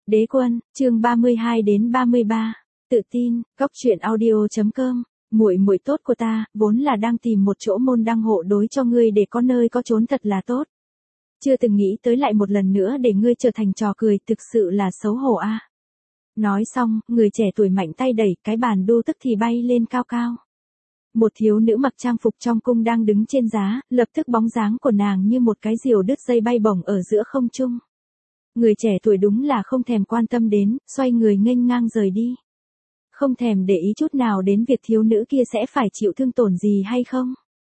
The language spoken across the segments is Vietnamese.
Đế quân, chương 32 đến 33. Tự tin, góc truyện audio.com. Muội muội tốt của ta, vốn là đang tìm một chỗ môn đăng hộ đối cho ngươi để có nơi có trốn thật là tốt. Chưa từng nghĩ tới lại một lần nữa để ngươi trở thành trò cười, thực sự là xấu hổ a. Nói xong, người trẻ tuổi mạnh tay đẩy cái bàn đu tức thì bay lên cao cao. Một thiếu nữ mặc trang phục trong cung đang đứng trên giá, lập tức bóng dáng của nàng như một cái diều đứt dây bay bổng ở giữa không trung. Người trẻ tuổi đúng là không thèm quan tâm đến, xoay người nghênh ngang rời đi. Không thèm để ý chút nào đến việc thiếu nữ kia sẽ phải chịu thương tổn gì hay không.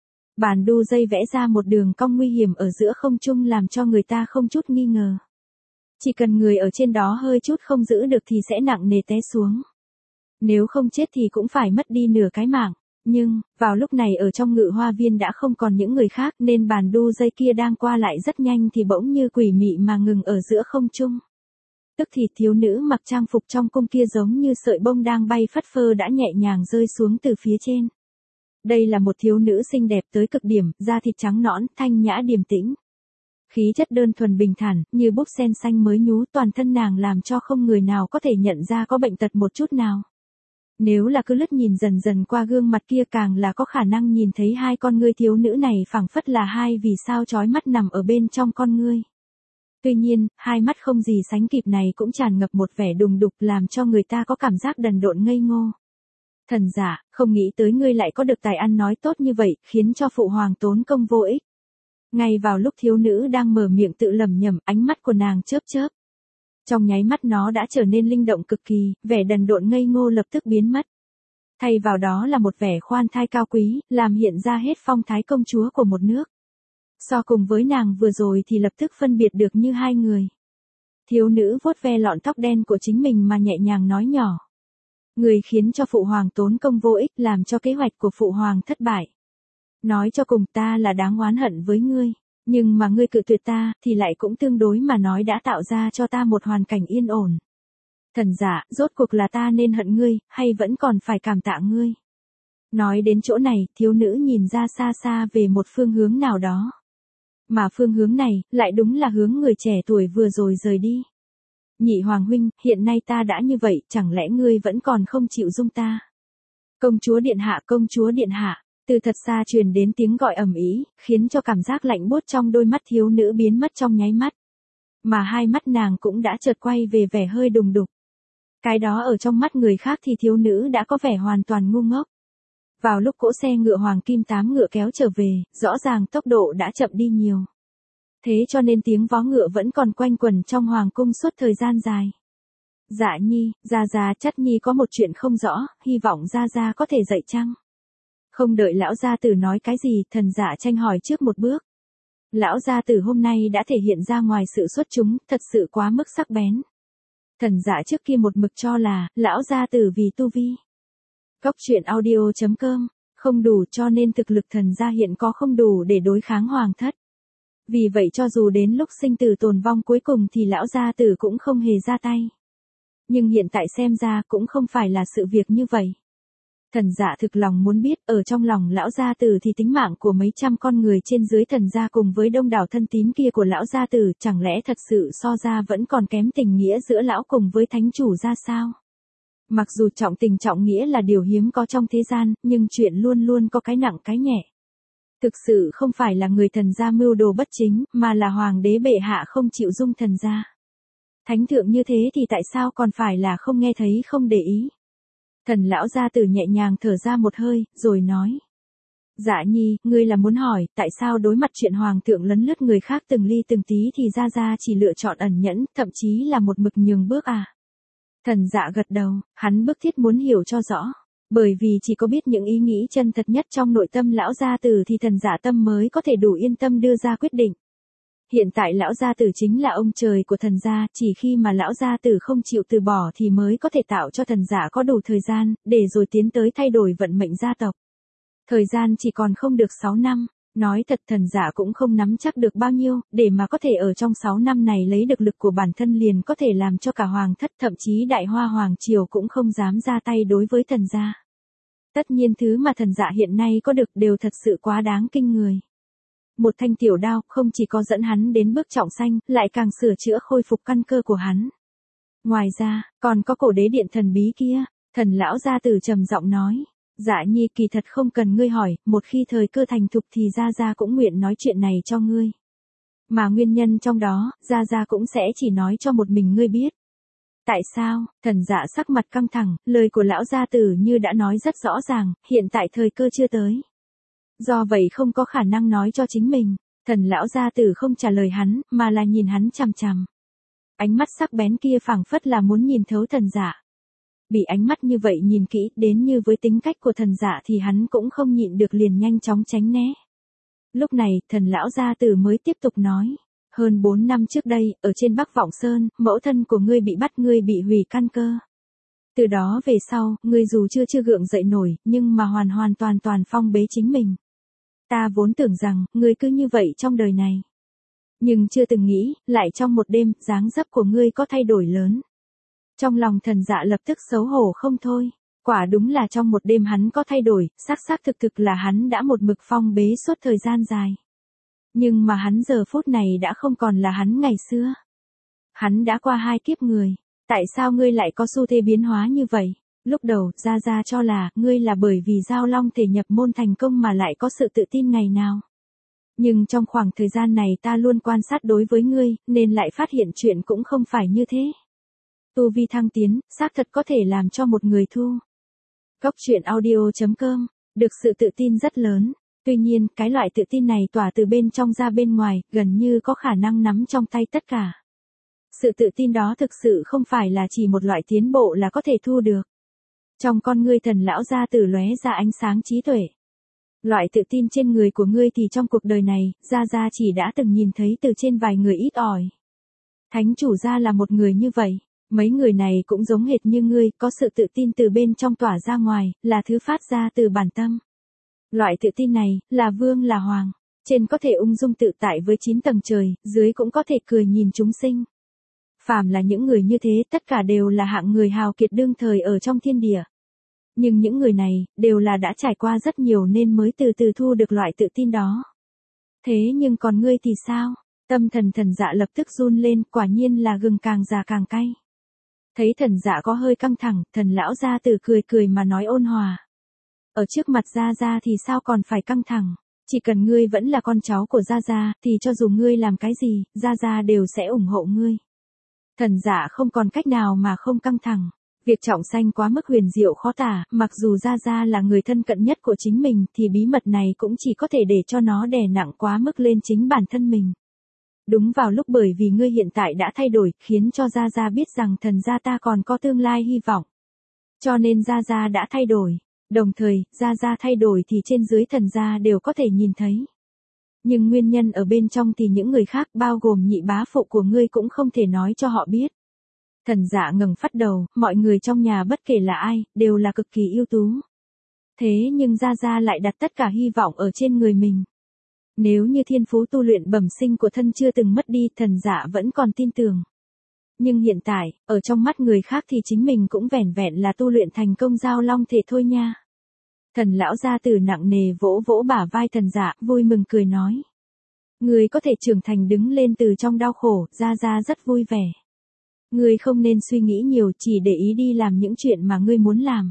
Bàn đu dây vẽ ra một đường cong nguy hiểm ở giữa không trung làm cho người ta không chút nghi ngờ. Chỉ cần người ở trên đó hơi chút không giữ được thì sẽ nặng nề té xuống. Nếu không chết thì cũng phải mất đi nửa cái mạng. Nhưng, vào lúc này ở trong Ngự Hoa Viên đã không còn những người khác nên bàn đu dây kia đang qua lại rất nhanh thì bỗng như quỷ mị mà ngừng ở giữa không trung. Tức thì thiếu nữ mặc trang phục trong cung kia giống như sợi bông đang bay phất phơ đã nhẹ nhàng rơi xuống từ phía trên. Đây là một thiếu nữ xinh đẹp tới cực điểm, da thịt trắng nõn, thanh nhã điềm tĩnh. Khí chất đơn thuần bình thản, như búp sen xanh mới nhú, toàn thân nàng làm cho không người nào có thể nhận ra có bệnh tật một chút nào. Nếu là cứ lướt nhìn dần dần qua gương mặt kia càng là có khả năng nhìn thấy hai con ngươi thiếu nữ này phảng phất là hai vì sao chói mắt nằm ở bên trong con ngươi. Tuy nhiên, hai mắt không gì sánh kịp này cũng tràn ngập một vẻ đùng đục làm cho người ta có cảm giác đần độn ngây ngô. Thần giả, không nghĩ tới ngươi lại có được tài ăn nói tốt như vậy, khiến cho phụ hoàng tốn công vô ích. Ngay vào lúc thiếu nữ đang mở miệng tự lẩm nhẩm, ánh mắt của nàng chớp chớp. Trong nháy mắt nó đã trở nên linh động cực kỳ, vẻ đần độn ngây ngô lập tức biến mất. Thay vào đó là một vẻ khoan thai cao quý, làm hiện ra hết phong thái công chúa của một nước. So cùng với nàng vừa rồi thì lập tức phân biệt được như hai người. Thiếu nữ vuốt ve lọn tóc đen của chính mình mà nhẹ nhàng nói nhỏ. Người khiến cho phụ hoàng tốn công vô ích làm cho kế hoạch của phụ hoàng thất bại. Nói cho cùng ta là đáng oán hận với ngươi. Nhưng mà ngươi cự tuyệt ta, thì lại cũng tương đối mà nói đã tạo ra cho ta một hoàn cảnh yên ổn. Thần giả, rốt cuộc là ta nên hận ngươi, hay vẫn còn phải cảm tạ ngươi? Nói đến chỗ này, thiếu nữ nhìn ra xa xa về một phương hướng nào đó. Mà phương hướng này, lại đúng là hướng người trẻ tuổi vừa rồi rời đi. Nhị hoàng huynh, hiện nay ta đã như vậy, chẳng lẽ ngươi vẫn còn không chịu dung ta? Công chúa điện hạ, công chúa điện hạ. Từ thật xa truyền đến tiếng gọi ầm ĩ, khiến cho cảm giác lạnh buốt trong đôi mắt thiếu nữ biến mất trong nháy mắt. Mà hai mắt nàng cũng đã chợt quay về vẻ hơi đùng đục. Cái đó ở trong mắt người khác thì thiếu nữ đã có vẻ hoàn toàn ngu ngốc. Vào lúc cỗ xe ngựa hoàng kim 8 ngựa kéo trở về, rõ ràng tốc độ đã chậm đi nhiều. Thế cho nên tiếng vó ngựa vẫn còn quanh quẩn trong hoàng cung suốt thời gian dài. Dạ nhi, gia chắt nhi có một chuyện không rõ, hy vọng gia có thể dạy chăng? Không đợi lão gia tử nói cái gì, thần dạ tranh hỏi trước một bước. Lão gia tử hôm nay đã thể hiện ra ngoài sự xuất chúng, thật sự quá mức sắc bén. Thần dạ trước kia một mực cho là, lão gia tử vì tu vi. Góc truyện audio.com, không đủ cho nên thực lực thần gia hiện có không đủ để đối kháng hoàng thất. Vì vậy cho dù đến lúc sinh tử tồn vong cuối cùng thì lão gia tử cũng không hề ra tay. Nhưng hiện tại xem ra cũng không phải là sự việc như vậy. Thần dạ thực lòng muốn biết, ở trong lòng lão gia tử thì tính mạng của mấy trăm con người trên dưới thần gia cùng với đông đảo thân tín kia của lão gia tử chẳng lẽ thật sự so ra vẫn còn kém tình nghĩa giữa lão cùng với thánh chủ ra sao? Mặc dù trọng tình trọng nghĩa là điều hiếm có trong thế gian, nhưng chuyện luôn luôn có cái nặng cái nhẹ. Thực sự không phải là người thần gia mưu đồ bất chính, mà là hoàng đế bệ hạ không chịu dung thần gia. Thánh thượng như thế thì tại sao còn phải là không nghe thấy không để ý? Thần lão gia tử nhẹ nhàng thở ra một hơi, rồi nói. Dạ nhi, ngươi là muốn hỏi, tại sao đối mặt chuyện hoàng thượng lấn lướt người khác từng ly từng tí thì gia chỉ lựa chọn ẩn nhẫn, thậm chí là một mực nhường bước à? Thần dạ gật đầu, hắn bức thiết muốn hiểu cho rõ. Bởi vì chỉ có biết những ý nghĩ chân thật nhất trong nội tâm lão gia tử thì thần dạ tâm mới có thể đủ yên tâm đưa ra quyết định. Hiện tại lão gia tử chính là ông trời của thần gia, chỉ khi mà lão gia tử không chịu từ bỏ thì mới có thể tạo cho thần giả có đủ thời gian, để rồi tiến tới thay đổi vận mệnh gia tộc. Thời gian chỉ còn không được 6 năm, nói thật thần giả cũng không nắm chắc được bao nhiêu, để mà có thể ở trong 6 năm này lấy được lực của bản thân liền có thể làm cho cả hoàng thất thậm chí đại hoa hoàng triều cũng không dám ra tay đối với thần gia. Tất nhiên thứ mà thần dạ hiện nay có được đều thật sự quá đáng kinh người. Một thanh tiểu đao không chỉ có dẫn hắn đến bước trọng sanh, lại càng sửa chữa khôi phục căn cơ của hắn. Ngoài ra, còn có cổ đế điện thần bí kia, Thần lão gia tử trầm giọng nói. Dạ nhi kỳ thật không cần ngươi hỏi, một khi thời cơ thành thục thì gia gia cũng nguyện nói chuyện này cho ngươi. Mà nguyên nhân trong đó, gia gia cũng sẽ chỉ nói cho một mình ngươi biết. Tại sao? Thần dạ sắc mặt căng thẳng, lời của lão gia tử như đã nói rất rõ ràng, hiện tại thời cơ chưa tới. Do vậy không có khả năng nói cho chính mình. Thần lão gia tử không trả lời hắn, mà là nhìn hắn chằm chằm. Ánh mắt sắc bén kia phảng phất là muốn nhìn thấu thần dạ. Bị ánh mắt như vậy nhìn kỹ đến như với tính cách của thần dạ thì hắn cũng không nhịn được liền nhanh chóng tránh né. Lúc này, thần lão gia tử mới tiếp tục nói. Hơn 4 năm trước đây, ở trên Bắc Vọng Sơn, mẫu thân của ngươi bị bắt, ngươi bị hủy căn cơ. Từ đó về sau, ngươi dù chưa gượng dậy nổi, nhưng mà hoàn toàn phong bế chính mình. Ta vốn tưởng rằng, ngươi cứ như vậy trong đời này. Nhưng chưa từng nghĩ, lại trong một đêm, dáng dấp của ngươi có thay đổi lớn. Trong lòng thần dạ lập tức xấu hổ không thôi. Quả đúng là trong một đêm hắn có thay đổi, xác thực là hắn đã một mực phong bế suốt thời gian dài. Nhưng mà hắn giờ phút này đã không còn là hắn ngày xưa. Hắn đã qua 2 kiếp người. Tại sao ngươi lại có xu thế biến hóa như vậy? Lúc đầu, Gia cho là, ngươi là bởi vì Giao Long thể nhập môn thành công mà lại có sự tự tin ngày nào. Nhưng trong khoảng thời gian này ta luôn quan sát đối với ngươi, nên lại phát hiện chuyện cũng không phải như thế. Tu vi thăng tiến, xác thật có thể làm cho một người thu. Góc truyện audio.com, được sự tự tin rất lớn. Tuy nhiên, cái loại tự tin này tỏa từ bên trong ra bên ngoài, gần như có khả năng nắm trong tay tất cả. Sự tự tin đó thực sự không phải là chỉ một loại tiến bộ là có thể thu được. Trong con ngươi thần lão gia tử lóe ra ánh sáng trí tuệ. Loại tự tin trên người của ngươi thì trong cuộc đời này, Gia chỉ đã từng nhìn thấy từ trên vài người ít ỏi. Thánh chủ gia là một người như vậy. Mấy người này cũng giống hệt như ngươi, có sự tự tin từ bên trong tỏa ra ngoài, là thứ phát ra từ bản tâm. Loại tự tin này, là vương là hoàng. Trên có thể ung dung tự tại với 9 tầng trời, dưới cũng có thể cười nhìn chúng sinh. Phàm là những người như thế, tất cả đều là hạng người hào kiệt đương thời ở trong thiên địa. Nhưng những người này, đều là đã trải qua rất nhiều nên mới từ từ thu được loại tự tin đó. Thế nhưng còn ngươi thì sao? Tâm thần dạ lập tức run lên, quả nhiên là gừng càng già càng cay. Thấy thần dạ có hơi căng thẳng, thần lão gia tử cười mà nói ôn hòa. Ở trước mặt Gia thì sao còn phải căng thẳng, chỉ cần ngươi vẫn là con cháu của Gia, thì cho dù ngươi làm cái gì, Gia đều sẽ ủng hộ ngươi. Thần dạ không còn cách nào mà không căng thẳng. Việc trọng sanh quá mức huyền diệu khó tả, mặc dù Gia là người thân cận nhất của chính mình thì bí mật này cũng chỉ có thể để cho nó đè nặng quá mức lên chính bản thân mình. Đúng vào lúc bởi vì ngươi hiện tại đã thay đổi, khiến cho Gia biết rằng thần gia ta còn có tương lai hy vọng. Cho nên Gia đã thay đổi. Đồng thời, Gia thay đổi thì trên dưới thần gia đều có thể nhìn thấy. Nhưng nguyên nhân ở bên trong thì những người khác bao gồm nhị bá phụ của ngươi cũng không thể nói cho họ biết. Thần dạ ngẩng phát đầu, mọi người trong nhà bất kể là ai, đều là cực kỳ ưu tú. Thế nhưng Gia lại đặt tất cả hy vọng ở trên người mình. Nếu như thiên phú tu luyện bẩm sinh của thân chưa từng mất đi, thần dạ vẫn còn tin tưởng. Nhưng hiện tại, ở trong mắt người khác thì chính mình cũng vẻn vẹn là tu luyện thành công Giao Long thể thôi nha. Thần lão gia tử nặng nề vỗ bả vai thần dạ, vui mừng cười nói. Người có thể trưởng thành đứng lên từ trong đau khổ, Gia rất vui vẻ. Ngươi không nên suy nghĩ nhiều, chỉ để ý đi làm những chuyện mà ngươi muốn làm.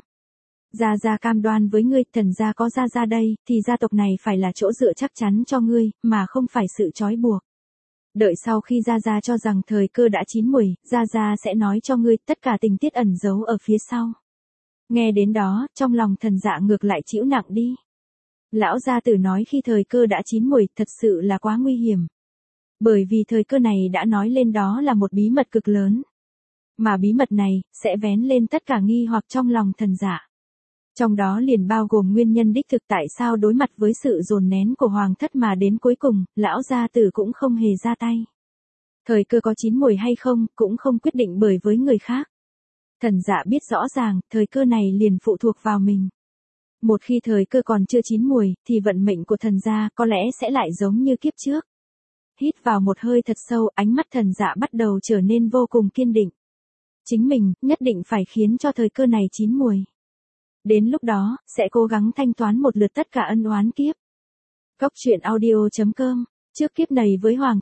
Gia cam đoan với ngươi, thần gia có Gia đây, thì gia tộc này phải là chỗ dựa chắc chắn cho ngươi, mà không phải sự trói buộc. Đợi sau khi Gia cho rằng thời cơ đã chín muồi, Gia sẽ nói cho ngươi tất cả tình tiết ẩn giấu ở phía sau. Nghe đến đó, trong lòng thần dạ ngược lại chịu nặng đi. Lão gia tử nói khi thời cơ đã chín muồi, thật sự là quá nguy hiểm. Bởi vì thời cơ này đã nói lên đó là một bí mật cực lớn. Mà bí mật này, sẽ vén lên tất cả nghi hoặc trong lòng thần dạ. Trong đó liền bao gồm nguyên nhân đích thực tại sao đối mặt với sự dồn nén của hoàng thất mà đến cuối cùng, lão gia tử cũng không hề ra tay. Thời cơ có chín muồi hay không, cũng không quyết định bởi với người khác. Thần dạ biết rõ ràng, thời cơ này liền phụ thuộc vào mình. Một khi thời cơ còn chưa chín muồi, thì vận mệnh của thần gia có lẽ sẽ lại giống như kiếp trước. Hít vào một hơi thật sâu, ánh mắt thần dạ bắt đầu trở nên vô cùng kiên định. Chính mình, nhất định phải khiến cho thời cơ này chín muồi. Đến lúc đó, sẽ cố gắng thanh toán một lượt tất cả ân oán kiếp. Góc truyện audio.com, trước kiếp này với hoàng thất,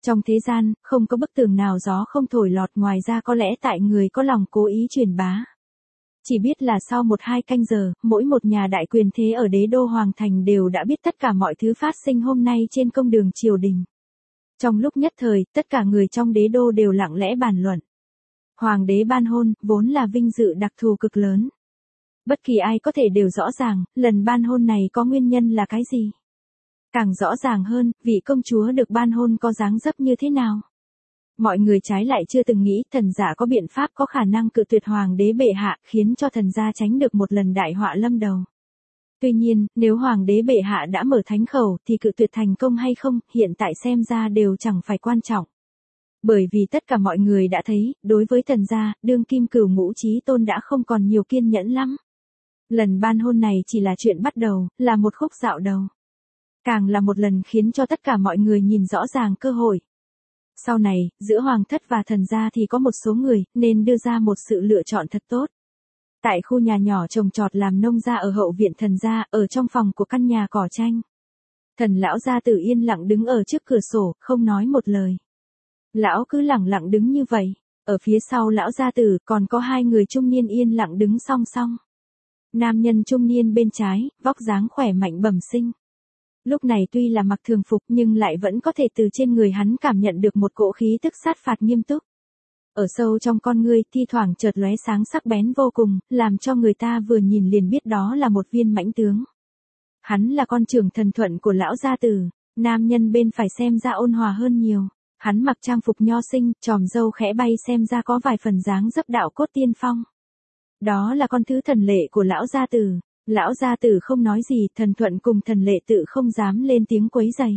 Trong thế gian, không có bức tường nào gió không thổi lọt, ngoài ra có lẽ tại người có lòng cố ý truyền bá. Chỉ biết là sau 1-2 canh giờ, mỗi một nhà đại quyền thế ở đế đô Hoàng Thành đều đã biết tất cả mọi thứ phát sinh hôm nay trên công đường triều đình. Trong lúc nhất thời, tất cả người trong đế đô đều lặng lẽ bàn luận. Hoàng đế ban hôn, vốn là vinh dự đặc thù cực lớn. Bất kỳ ai có thể đều rõ ràng, lần ban hôn này có nguyên nhân là cái gì. Càng rõ ràng hơn, vị công chúa được ban hôn có dáng dấp như thế nào. Mọi người trái lại chưa từng nghĩ thần giả có biện pháp có khả năng cự tuyệt hoàng đế bệ hạ, khiến cho thần gia tránh được một lần đại họa lâm đầu. Tuy nhiên, nếu hoàng đế bệ hạ đã mở thánh khẩu thì cự tuyệt thành công hay không, hiện tại xem ra đều chẳng phải quan trọng. Bởi vì tất cả mọi người đã thấy, đối với thần gia, đương kim cửu ngũ chí tôn đã không còn nhiều kiên nhẫn lắm. Lần ban hôn này chỉ là chuyện bắt đầu, là một khúc dạo đầu. Càng là một lần khiến cho tất cả mọi người nhìn rõ ràng cơ hội. Sau này, giữa hoàng thất và thần gia thì có một số người, nên đưa ra một sự lựa chọn thật tốt. Tại khu nhà nhỏ trồng trọt làm nông gia ở hậu viện thần gia, ở trong phòng của căn nhà cỏ tranh. Thần lão gia tử yên lặng đứng ở trước cửa sổ, không nói một lời. Lão cứ lẳng lặng đứng như vậy. Ở phía sau lão gia tử còn có 2 người trung niên yên lặng đứng song song. Nam nhân trung niên bên trái, vóc dáng khỏe mạnh bẩm sinh. Lúc này tuy là mặc thường phục nhưng lại vẫn có thể từ trên người hắn cảm nhận được một cỗ khí tức sát phạt nghiêm túc. Ở sâu trong con ngươi thi thoảng chợt lóe sáng sắc bén vô cùng, làm cho người ta vừa nhìn liền biết đó là một viên mãnh tướng. Hắn là con trưởng thần thuận của lão gia tử, nam nhân bên phải xem ra ôn hòa hơn nhiều. Hắn mặc trang phục nho sinh, tròm râu khẽ bay xem ra có vài phần dáng dấp đạo cốt tiên phong. Đó là con thứ thần lệ của lão gia tử. Lão gia tử không nói gì, thần thuận cùng thần lệ tự không dám lên tiếng quấy rầy.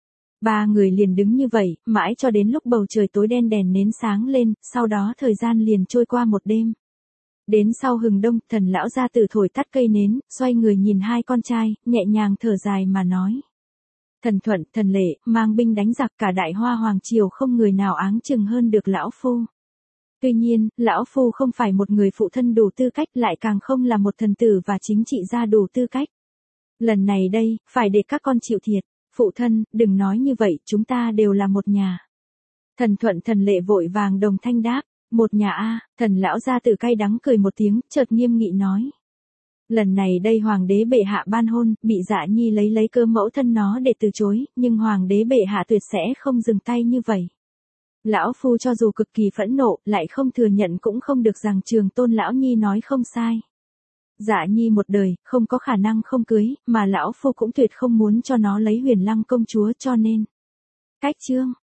3 người liền đứng như vậy, mãi cho đến lúc bầu trời tối đen đèn nến sáng lên, sau đó thời gian liền trôi qua một đêm. Đến sau hừng đông, thần lão gia tử thổi tắt cây nến, xoay người nhìn 2 con trai, nhẹ nhàng thở dài mà nói. Thần thuận, thần lệ, mang binh đánh giặc, cả đại hoa hoàng triều không người nào áng chừng hơn được lão phu. Tuy nhiên, lão phu không phải một người phụ thân đủ tư cách, lại càng không là một thần tử và chính trị gia đủ tư cách. Lần này đây, phải để các con chịu thiệt. Phụ thân, đừng nói như vậy, chúng ta đều là một nhà. Thần thuận thần lệ vội vàng đồng thanh đáp, một nhà a. Thần lão gia tử cay đắng cười một tiếng, chợt nghiêm nghị nói. Lần này đây hoàng đế bệ hạ ban hôn, bị Dạ Nhi lấy cơ mẫu thân nó để từ chối, nhưng hoàng đế bệ hạ tuyệt sẽ không dừng tay như vậy. Lão phu cho dù cực kỳ phẫn nộ, lại không thừa nhận cũng không được rằng Trường Tôn lão nhi nói không sai. Dạ Nhi một đời, không có khả năng không cưới, mà lão phu cũng tuyệt không muốn cho nó lấy Huyền Lăng công chúa cho nên. Cách chương.